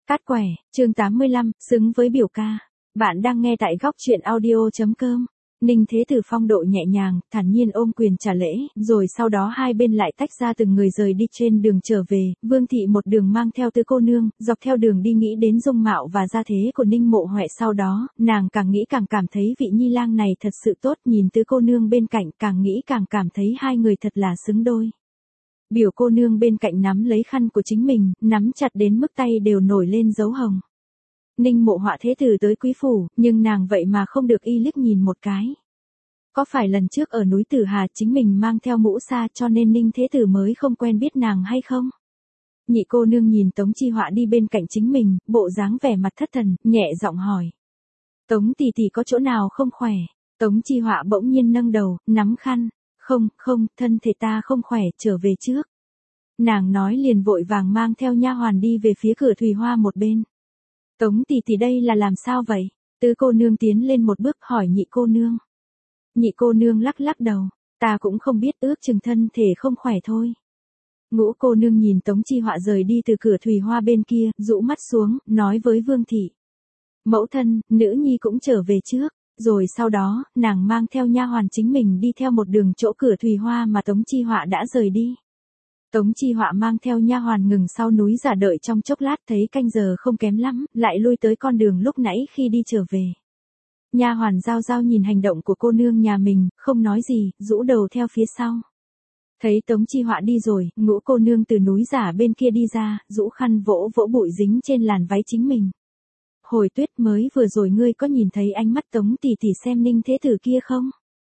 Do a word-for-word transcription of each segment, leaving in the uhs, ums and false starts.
Cát quẻ, chương tám mươi lăm, xứng với biểu ca. Bạn đang nghe tại góc truyện audio.com. Ninh Thế Tử phong độ nhẹ nhàng, thản nhiên ôm quyền trả lễ, rồi sau đó hai bên lại tách ra từng người rời đi trên đường trở về. Vương thị một đường mang theo tứ cô nương, dọc theo đường đi nghĩ đến dung mạo và gia thế của Ninh Mộ Huệ, sau đó, nàng càng nghĩ càng cảm thấy vị nhi lang này thật sự tốt, nhìn tứ cô nương bên cạnh càng nghĩ càng cảm thấy hai người thật là xứng đôi. Biểu cô nương bên cạnh nắm lấy khăn của chính mình, nắm chặt đến mức tay đều nổi lên dấu hồng. Ninh Mộ Họa thế tử tới quý phủ, nhưng nàng vậy mà không được y liếc nhìn một cái. Có phải lần trước ở núi Tử Hà chính mình mang theo mũ sa cho nên Ninh thế tử mới không quen biết nàng hay không? Nhị cô nương nhìn Tống Chi Họa đi bên cạnh chính mình, bộ dáng vẻ mặt thất thần, nhẹ giọng hỏi. Tống tỷ tỷ có chỗ nào không khỏe? Tống Chi Họa bỗng nhiên nâng đầu, nắm khăn. Không, không, thân thể ta không khỏe, trở về trước. Nàng nói liền vội vàng mang theo nha hoàn đi về phía cửa thùy hoa một bên. Tống tỷ tỷ đây là làm sao vậy? Tứ cô nương tiến lên một bước hỏi nhị cô nương. Nhị cô nương lắc lắc đầu, ta cũng không biết, ước chừng thân thể không khỏe thôi. Ngũ cô nương nhìn Tống Chi Họa rời đi từ cửa thùy hoa bên kia, rũ mắt xuống, nói với Vương thị. Mẫu thân, nữ nhi cũng trở về trước. Rồi sau đó, nàng mang theo nha hoàn chính mình đi theo một đường chỗ cửa thùy hoa mà Tống Chi Họa đã rời đi. Tống Chi Họa mang theo nha hoàn ngừng sau núi giả đợi trong chốc lát, thấy canh giờ không kém lắm, lại lui tới con đường lúc nãy khi đi trở về. Nha hoàn Giao Giao nhìn hành động của cô nương nhà mình, không nói gì, rũ đầu theo phía sau. Thấy Tống Chi Họa đi rồi, ngũ cô nương từ núi giả bên kia đi ra, rũ khăn vỗ vỗ bụi dính trên làn váy chính mình. Hồi Tuyết, mới vừa rồi ngươi có nhìn thấy ánh mắt Tống tỷ tỷ xem Ninh thế tử kia không?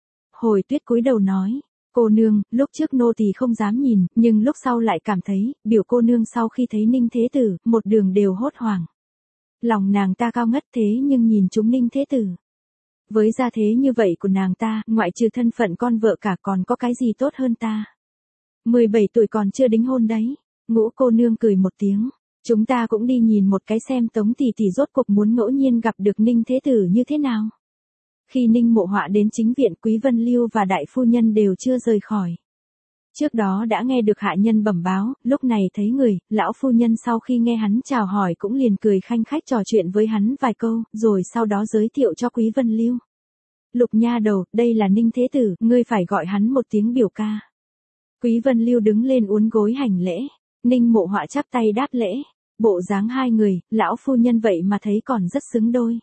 Hồi Tuyết cúi đầu nói, cô nương, lúc trước nô tỳ không dám nhìn, nhưng lúc sau lại cảm thấy, biểu cô nương sau khi thấy Ninh thế tử, một đường đều hốt hoảng. Lòng nàng ta cao ngất thế nhưng nhìn chúng Ninh thế tử. Với gia thế như vậy của nàng ta, ngoại trừ thân phận con vợ cả còn có cái gì tốt hơn ta? mười bảy tuổi còn chưa đính hôn đấy. Ngũ cô nương cười một tiếng. Chúng ta cũng đi nhìn một cái xem Tống tỷ tỷ rốt cuộc muốn ngẫu nhiên gặp được Ninh thế tử như thế nào. Khi Ninh Mộ Họa đến chính viện, Quý Vân Lưu và đại phu nhân đều chưa rời khỏi. Trước đó đã nghe được hạ nhân bẩm báo, lúc này thấy người, lão phu nhân sau khi nghe hắn chào hỏi cũng liền cười khanh khách trò chuyện với hắn vài câu, rồi sau đó giới thiệu cho Quý Vân Lưu. Lục nha đầu, đây là Ninh thế tử, ngươi phải gọi hắn một tiếng biểu ca. Quý Vân Lưu đứng lên uốn gối hành lễ. Ninh Mộ Họa chắp tay đáp lễ. Bộ dáng hai người, lão phu nhân vậy mà thấy còn rất xứng đôi.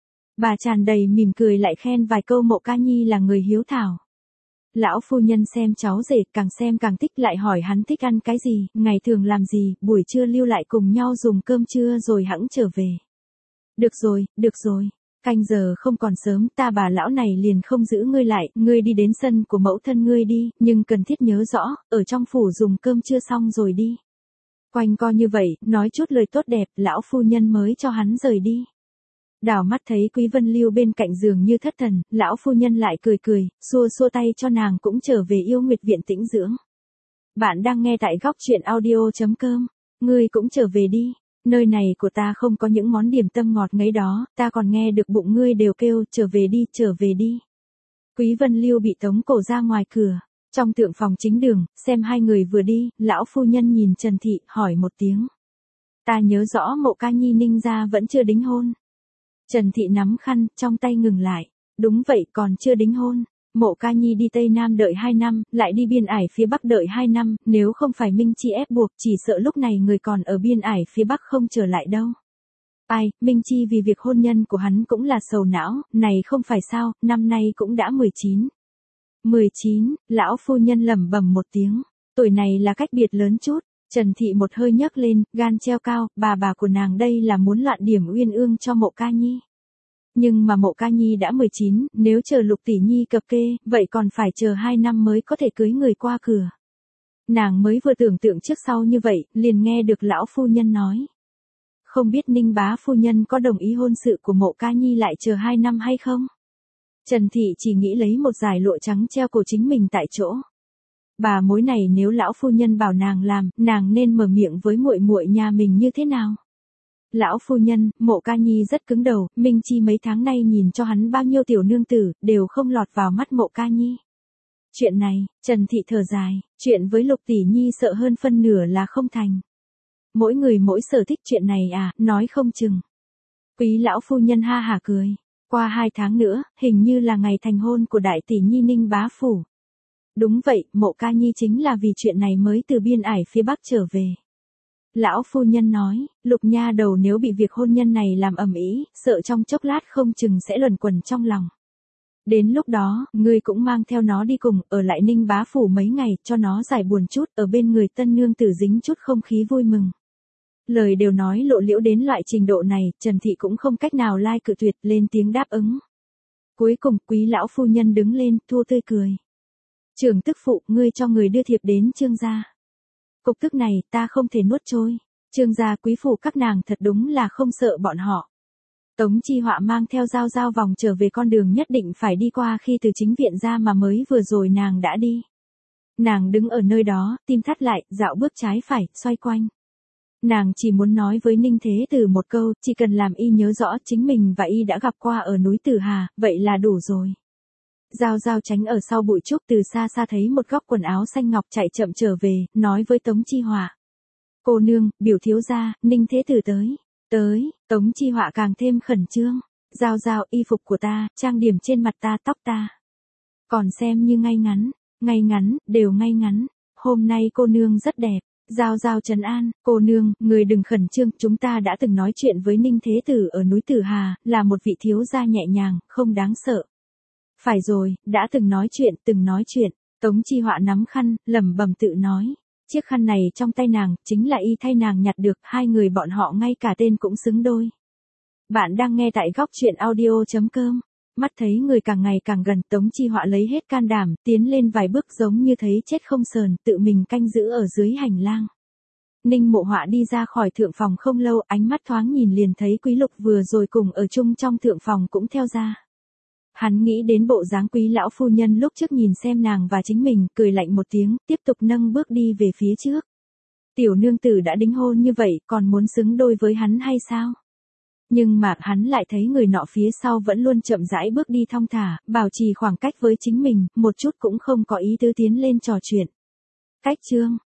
Bà tràn đầy mỉm cười lại khen vài câu Mộ ca nhi là người hiếu thảo. Lão phu nhân xem cháu rể, càng xem càng thích, lại hỏi hắn thích ăn cái gì, ngày thường làm gì, buổi trưa lưu lại cùng nhau dùng cơm trưa rồi hẵng trở về. Được rồi, được rồi. Canh giờ không còn sớm, ta bà lão này liền không giữ ngươi lại, ngươi đi đến sân của mẫu thân ngươi đi, nhưng cần thiết nhớ rõ, ở trong phủ dùng cơm trưa xong rồi đi. Quanh co như vậy, nói chút lời tốt đẹp, lão phu nhân mới cho hắn rời đi. Đảo mắt thấy Quý Vân Lưu bên cạnh giường như thất thần, lão phu nhân lại cười cười, xua xua tay cho nàng cũng trở về Yêu Nguyệt viện tĩnh dưỡng. Bạn đang nghe tại góc truyện audio.com, ngươi cũng trở về đi, nơi này của ta không có những món điểm tâm ngọt ngấy đó, ta còn nghe được bụng ngươi đều kêu, trở về đi, trở về đi. Quý Vân Lưu bị tống cổ ra ngoài cửa. Trong tượng phòng chính đường, xem hai người vừa đi, lão phu nhân nhìn Trần Thị, hỏi một tiếng. Ta nhớ rõ Mộ ca nhi Ninh gia vẫn chưa đính hôn. Trần Thị nắm khăn, trong tay ngừng lại. Đúng vậy, còn chưa đính hôn. Mộ ca nhi đi Tây Nam đợi hai năm, lại đi biên ải phía Bắc đợi hai năm, nếu không phải Minh Chi ép buộc, chỉ sợ lúc này người còn ở biên ải phía Bắc không trở lại đâu. Ai, Minh Chi vì việc hôn nhân của hắn cũng là sầu não, này không phải sao, năm nay cũng đã mười chín. mười chín, lão phu nhân lẩm bẩm một tiếng, tuổi này là cách biệt lớn chút. Trần Thị một hơi nhấc lên, gan treo cao, bà bà của nàng đây là muốn loạn điểm uyên ương cho Mộ ca nhi. Nhưng mà Mộ ca nhi đã mười chín, nếu chờ Lục tỷ nhi cập kê, vậy còn phải chờ hai năm mới có thể cưới người qua cửa. Nàng mới vừa tưởng tượng trước sau như vậy, liền nghe được lão phu nhân nói. Không biết Ninh bá phu nhân có đồng ý hôn sự của Mộ ca nhi lại chờ hai năm hay không? Trần Thị chỉ nghĩ lấy một dải lụa trắng treo cổ chính mình tại chỗ. Bà mối này nếu lão phu nhân bảo nàng làm, nàng nên mở miệng với muội muội nhà mình như thế nào? Lão phu nhân, Mộ ca nhi rất cứng đầu, Minh Chi mấy tháng nay nhìn cho hắn bao nhiêu tiểu nương tử, đều không lọt vào mắt Mộ ca nhi. Chuyện này, Trần Thị thở dài, chuyện với Lục tỷ nhi sợ hơn phân nửa là không thành. Mỗi người mỗi sở thích chuyện này à, nói không chừng. Quý lão phu nhân ha hả cười. Qua hai tháng nữa, hình như là ngày thành hôn của đại tỷ nhi Ninh bá phủ. Đúng vậy, Mộ Ca Nhi chính là vì chuyện này mới từ biên ải phía Bắc trở về. Lão phu nhân nói, Lục nha đầu nếu bị việc hôn nhân này làm ầm ĩ, sợ trong chốc lát không chừng sẽ luẩn quẩn trong lòng. Đến lúc đó, ngươi cũng mang theo nó đi cùng, ở lại Ninh bá phủ mấy ngày, cho nó giải buồn chút, ở bên người tân nương tử dính chút không khí vui mừng. Lời đều nói lộ liễu đến loại trình độ này, Trần Thị cũng không cách nào lai cự tuyệt, lên tiếng đáp ứng. Cuối cùng, quý lão phu nhân đứng lên, thua tươi cười. Trưởng tức phụ, ngươi cho người đưa thiệp đến Trương gia. Cục tức này, ta không thể nuốt trôi. Trương gia quý phủ các nàng thật đúng là không sợ bọn họ. Tống Chi Họa mang theo Giao Giao vòng trở về con đường nhất định phải đi qua khi từ chính viện ra mà mới vừa rồi nàng đã đi. Nàng đứng ở nơi đó, tim thắt lại, dạo bước trái phải, xoay quanh. Nàng chỉ muốn nói với Ninh Thế Tử một câu, chỉ cần làm y nhớ rõ chính mình và y đã gặp qua ở núi Tử Hà, vậy là đủ rồi. Giao Giao tránh ở sau bụi trúc, từ xa xa thấy một góc quần áo xanh ngọc chạy chậm trở về, nói với Tống Chi Họa. Cô nương, biểu thiếu gia, Ninh Thế Tử tới. Tới, Tống Chi Họa càng thêm khẩn trương. Giao Giao, y phục của ta, trang điểm trên mặt ta, tóc ta. Còn xem như ngay ngắn, ngay ngắn, đều ngay ngắn. Hôm nay cô nương rất đẹp. Giao Giao trấn an, cô nương, người đừng khẩn trương, chúng ta đã từng nói chuyện với Ninh Thế Tử ở núi Tử Hà, là một vị thiếu gia nhẹ nhàng, không đáng sợ. Phải rồi, đã từng nói chuyện, từng nói chuyện. Tống Chi Họa nắm khăn, lẩm bẩm tự nói. Chiếc khăn này trong tay nàng, chính là y thay nàng nhặt được, hai người bọn họ ngay cả tên cũng xứng đôi. Bạn đang nghe tại góc truyện audio chấm com. Mắt thấy người càng ngày càng gần, Tống Chi Họa lấy hết can đảm, tiến lên vài bước giống như thấy chết không sờn, tự mình canh giữ ở dưới hành lang. Ninh Mộ Họa đi ra khỏi thượng phòng không lâu, ánh mắt thoáng nhìn liền thấy Quý Lục vừa rồi cùng ở chung trong thượng phòng cũng theo ra. Hắn nghĩ đến bộ dáng quý lão phu nhân lúc trước nhìn xem nàng và chính mình, cười lạnh một tiếng, tiếp tục nâng bước đi về phía trước. Tiểu nương tử đã đính hôn như vậy, còn muốn xứng đôi với hắn hay sao? Nhưng mà hắn lại thấy người nọ phía sau vẫn luôn chậm rãi bước đi thong thả, bảo trì khoảng cách với chính mình, một chút cũng không có ý tứ tiến lên trò chuyện. Cách chương